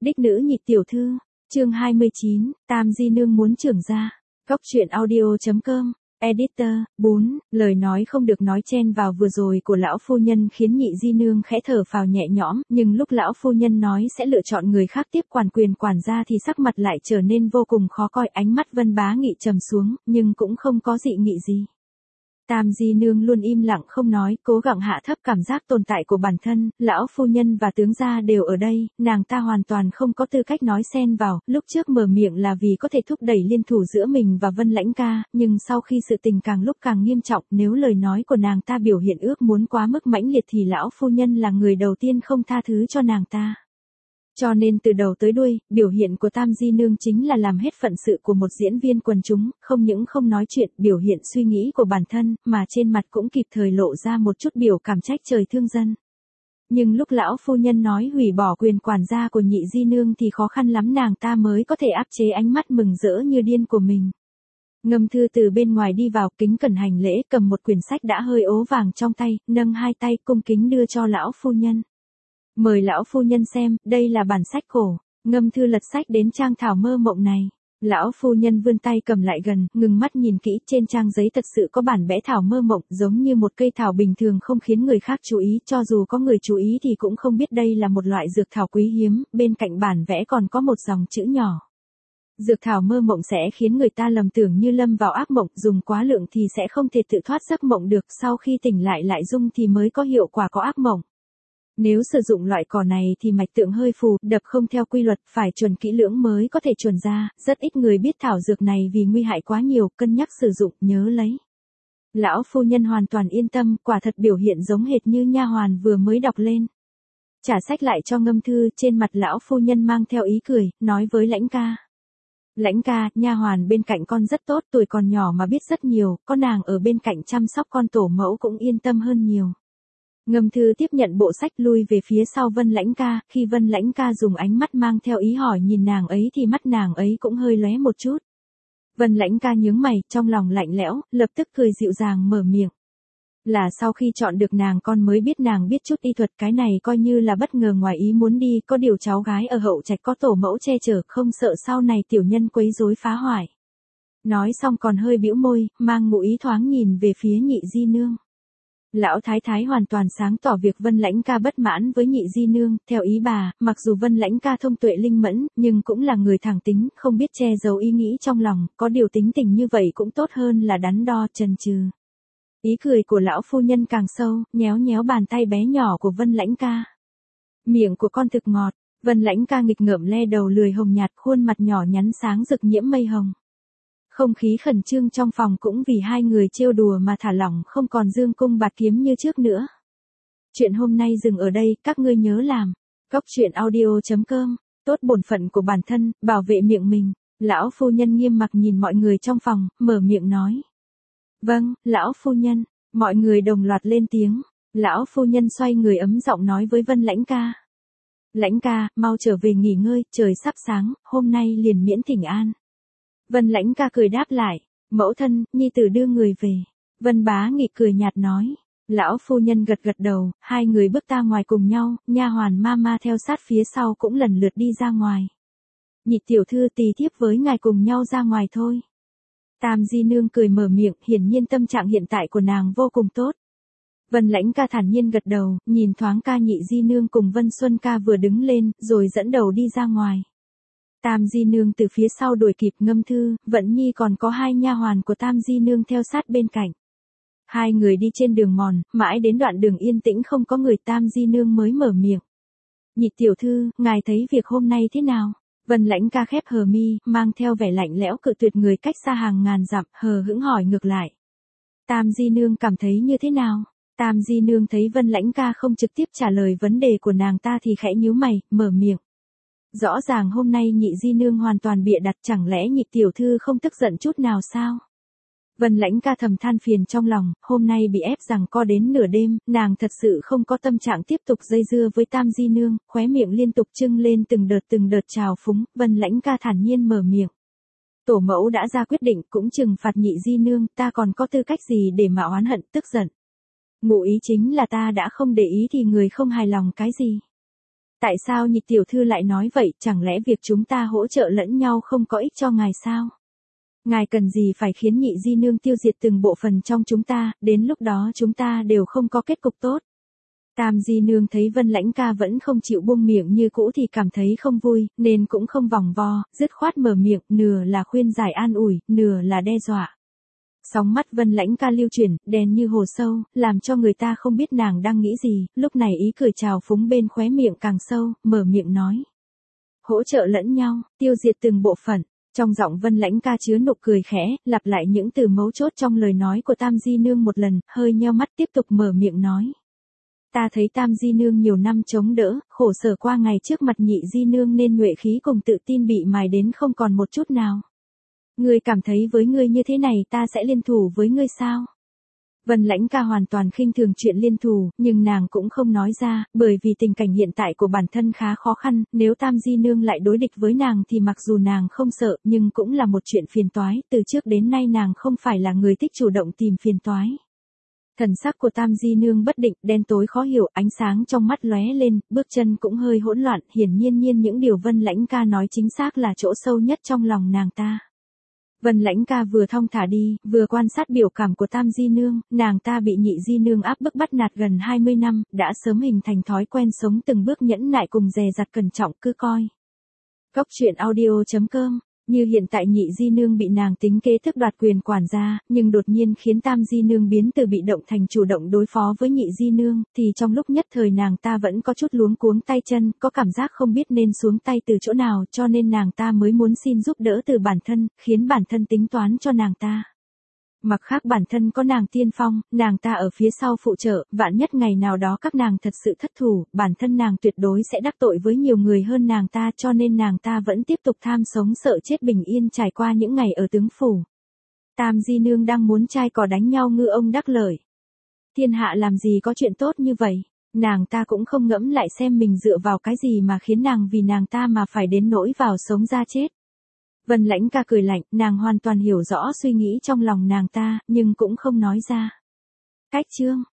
Đích nữ nhị tiểu thư, chương 29, Tam Di Nương muốn trưởng gia. Góc truyện audio.com, editor, 4, lời nói không được nói chen vào vừa rồi của lão phu nhân khiến nhị Di Nương khẽ thở phào nhẹ nhõm, nhưng lúc lão phu nhân nói sẽ lựa chọn người khác tiếp quản quyền quản gia thì sắc mặt lại trở nên vô cùng khó coi, ánh mắt Vân Bá Nghị trầm xuống, nhưng cũng không có dị nghị gì. Tam Di Nương luôn im lặng không nói, cố gắng hạ thấp cảm giác tồn tại của bản thân, lão phu nhân và tướng gia đều ở đây, nàng ta hoàn toàn không có tư cách nói xen vào, lúc trước mở miệng là vì có thể thúc đẩy liên thủ giữa mình và Vân Lãnh ca, nhưng sau khi sự tình càng lúc càng nghiêm trọng, nếu lời nói của nàng ta biểu hiện ước muốn quá mức mãnh liệt thì lão phu nhân là người đầu tiên không tha thứ cho nàng ta. Cho nên từ đầu tới đuôi, biểu hiện của Tam Di Nương chính là làm hết phận sự của một diễn viên quần chúng, không những không nói chuyện, biểu hiện suy nghĩ của bản thân, mà trên mặt cũng kịp thời lộ ra một chút biểu cảm trách trời thương dân. Nhưng lúc lão phu nhân nói hủy bỏ quyền quản gia của nhị Di Nương thì khó khăn lắm nàng ta mới có thể áp chế ánh mắt mừng rỡ như điên của mình. Ngâm Thư từ bên ngoài đi vào, kính cẩn hành lễ, cầm một quyển sách đã hơi ố vàng trong tay, nâng hai tay cung kính đưa cho lão phu nhân. Mời lão phu nhân xem, đây là bản sách cổ. Ngâm Thư lật sách đến trang Thảo Mơ Mộng này. Lão phu nhân vươn tay cầm lại gần, ngừng mắt nhìn kỹ, trên trang giấy thật sự có bản vẽ Thảo Mơ Mộng, giống như một cây thảo bình thường không khiến người khác chú ý, cho dù có người chú ý thì cũng không biết đây là một loại dược thảo quý hiếm, bên cạnh bản vẽ còn có một dòng chữ nhỏ. Dược thảo mơ mộng sẽ khiến người ta lầm tưởng như lâm vào ác mộng, dùng quá lượng thì sẽ không thể tự thoát giấc mộng được, sau khi tỉnh lại dung thì mới có hiệu quả có ác mộng. Nếu sử dụng loại cỏ này thì mạch tượng hơi phù, đập không theo quy luật, phải chuẩn kỹ lưỡng mới có thể chuẩn ra, rất ít người biết thảo dược này vì nguy hại quá nhiều, cân nhắc sử dụng, nhớ lấy. Lão phu nhân hoàn toàn yên tâm, quả thật biểu hiện giống hệt như nha hoàn vừa mới đọc lên. Trả sách lại cho Ngâm Thư, trên mặt lão phu nhân mang theo ý cười, nói với Lãnh ca. Lãnh ca, nha hoàn bên cạnh con rất tốt, tuổi còn nhỏ mà biết rất nhiều, có nàng ở bên cạnh chăm sóc con tổ mẫu cũng yên tâm hơn nhiều. Ngâm Thư tiếp nhận bộ sách lui về phía sau Vân Lãnh ca, khi Vân Lãnh ca dùng ánh mắt mang theo ý hỏi nhìn nàng ấy thì mắt nàng ấy cũng hơi lóe một chút. Vân Lãnh ca nhướng mày, trong lòng lạnh lẽo, lập tức cười dịu dàng mở miệng. Là sau khi chọn được nàng con mới biết nàng biết chút y thuật, cái này coi như là bất ngờ ngoài ý muốn đi, có điều cháu gái ở hậu trạch có tổ mẫu che chở, không sợ sau này tiểu nhân quấy rối phá hoại. Nói xong còn hơi bĩu môi, mang ngụ ý thoáng nhìn về phía nhị Di Nương. Lão thái thái hoàn toàn sáng tỏ việc Vân Lãnh ca bất mãn với nhị Di Nương, theo ý bà, mặc dù Vân Lãnh ca thông tuệ linh mẫn, nhưng cũng là người thẳng tính, không biết che giấu ý nghĩ trong lòng, có điều tính tình như vậy cũng tốt hơn là đắn đo chần chừ. Ý cười của lão phu nhân càng sâu, nhéo nhéo bàn tay bé nhỏ của Vân Lãnh ca. Miệng của con thực ngọt, Vân Lãnh ca nghịch ngợm le đầu lười hồng nhạt, khuôn mặt nhỏ nhắn sáng rực nhiễm mây hồng. Không khí khẩn trương trong phòng cũng vì hai người trêu đùa mà thả lỏng, không còn dương cung bạt kiếm như trước nữa. Chuyện hôm nay dừng ở đây, các ngươi nhớ làm. Góc truyện audio.com, tốt bổn phận của bản thân, bảo vệ miệng mình. Lão phu nhân nghiêm mặt nhìn mọi người trong phòng, mở miệng nói. Vâng, lão phu nhân, mọi người đồng loạt lên tiếng. Lão phu nhân xoay người ấm giọng nói với Vân Lãnh ca. Lãnh ca, mau trở về nghỉ ngơi, trời sắp sáng, hôm nay liền miễn thỉnh an. Vân Lãnh ca cười đáp lại, mẫu thân, nhi tử đưa người về. Vân Bá Nghị cười nhạt nói. Lão phu nhân gật gật đầu, hai người bước ra ngoài cùng nhau, nha hoàn Mama theo sát phía sau cũng lần lượt đi ra ngoài. Nhị tiểu thư tỳ thiếp với ngài cùng nhau ra ngoài thôi. Tam Di Nương cười mở miệng, hiển nhiên tâm trạng hiện tại của nàng vô cùng tốt. Vân Lãnh ca thản nhiên gật đầu, nhìn thoáng ca nhị Di Nương cùng Vân Xuân ca vừa đứng lên, rồi dẫn đầu đi ra ngoài. Tam Di Nương từ phía sau đuổi kịp Ngâm Thư, Vận Nhi còn có hai nha hoàn của Tam Di Nương theo sát bên cạnh. Hai người đi trên đường mòn, mãi đến đoạn đường yên tĩnh không có người, Tam Di Nương mới mở miệng. Nhị tiểu thư, ngài thấy việc hôm nay thế nào? Vân Lãnh ca khép hờ mi, mang theo vẻ lạnh lẽo cự tuyệt người cách xa hàng ngàn dặm, hờ hững hỏi ngược lại. Tam Di Nương cảm thấy như thế nào? Tam Di Nương thấy Vân Lãnh ca không trực tiếp trả lời vấn đề của nàng ta thì khẽ nhíu mày, mở miệng. Rõ ràng hôm nay nhị Di Nương hoàn toàn bịa đặt, chẳng lẽ nhị tiểu thư không tức giận chút nào sao? Vân Lãnh ca thầm than phiền trong lòng, hôm nay bị ép giằng co đến nửa đêm, nàng thật sự không có tâm trạng tiếp tục dây dưa với Tam Di Nương, khóe miệng liên tục trưng lên từng đợt trào phúng, Vân Lãnh ca thản nhiên mở miệng. Tổ mẫu đã ra quyết định cũng trừng phạt nhị Di Nương, ta còn có tư cách gì để mà oán hận tức giận. Ngụ ý chính là ta đã không để ý thì người không hài lòng cái gì. Tại sao nhị tiểu thư lại nói vậy, chẳng lẽ việc chúng ta hỗ trợ lẫn nhau không có ích cho ngài sao? Ngài cần gì phải khiến nhị di nương tiêu diệt từng bộ phận trong chúng ta, đến lúc đó chúng ta đều không có kết cục tốt. Tam di nương thấy Vân Lãnh ca vẫn không chịu buông miệng như cũ thì cảm thấy không vui, nên cũng không vòng vo, dứt khoát mở miệng, nửa là khuyên giải an ủi, nửa là đe dọa. Sóng mắt Vân Lãnh ca lưu chuyển, đen như hồ sâu, làm cho người ta không biết nàng đang nghĩ gì, lúc này ý cười trào phúng bên khóe miệng càng sâu, mở miệng nói. Hỗ trợ lẫn nhau, tiêu diệt từng bộ phận. Trong giọng Vân Lãnh ca chứa nụ cười khẽ, lặp lại những từ mấu chốt trong lời nói của Tam di nương một lần, hơi nheo mắt tiếp tục mở miệng nói. Ta thấy Tam di nương nhiều năm chống đỡ, khổ sở qua ngày trước mặt nhị di nương nên nhuệ khí cùng tự tin bị mài đến không còn một chút nào. Ngươi cảm thấy với ngươi như thế này ta sẽ liên thủ với ngươi sao? Vân Lãnh ca hoàn toàn khinh thường chuyện liên thủ, nhưng nàng cũng không nói ra, bởi vì tình cảnh hiện tại của bản thân khá khó khăn, nếu Tam di nương lại đối địch với nàng thì mặc dù nàng không sợ nhưng cũng là một chuyện phiền toái, từ trước đến nay nàng không phải là người thích chủ động tìm phiền toái. Thần sắc của Tam di nương bất định, đen tối khó hiểu, ánh sáng trong mắt lóe lên, bước chân cũng hơi hỗn loạn, hiển nhiên những điều Vân Lãnh ca nói chính xác là chỗ sâu nhất trong lòng nàng ta. Vân Lãnh ca vừa thong thả đi, vừa quan sát biểu cảm của Tam di nương, nàng ta bị nhị di nương áp bức bắt nạt gần 20 năm, đã sớm hình thành thói quen sống từng bước nhẫn nại cùng dè dặt cẩn trọng cứ coi. Góc truyện audio.com. Như hiện tại nhị di nương bị nàng tính kế thức đoạt quyền quản gia, nhưng đột nhiên khiến Tam di nương biến từ bị động thành chủ động đối phó với nhị di nương, thì trong lúc nhất thời nàng ta vẫn có chút luống cuống tay chân, có cảm giác không biết nên xuống tay từ chỗ nào, cho nên nàng ta mới muốn xin giúp đỡ từ bản thân, khiến bản thân tính toán cho nàng ta. Mặc khác bản thân có nàng tiên phong, nàng ta ở phía sau phụ trợ, vạn nhất ngày nào đó các nàng thật sự thất thủ, bản thân nàng tuyệt đối sẽ đắc tội với nhiều người hơn nàng ta, cho nên nàng ta vẫn tiếp tục tham sống sợ chết bình yên trải qua những ngày ở tướng phủ. Tam di nương đang muốn trai cò đánh nhau ngư ông đắc lợi. Thiên hạ làm gì có chuyện tốt như vậy, nàng ta cũng không ngẫm lại xem mình dựa vào cái gì mà khiến nàng vì nàng ta mà phải đến nỗi vào sống ra chết. Vân Lãnh ca cười lạnh, nàng hoàn toàn hiểu rõ suy nghĩ trong lòng nàng ta, nhưng cũng không nói ra. Cách chương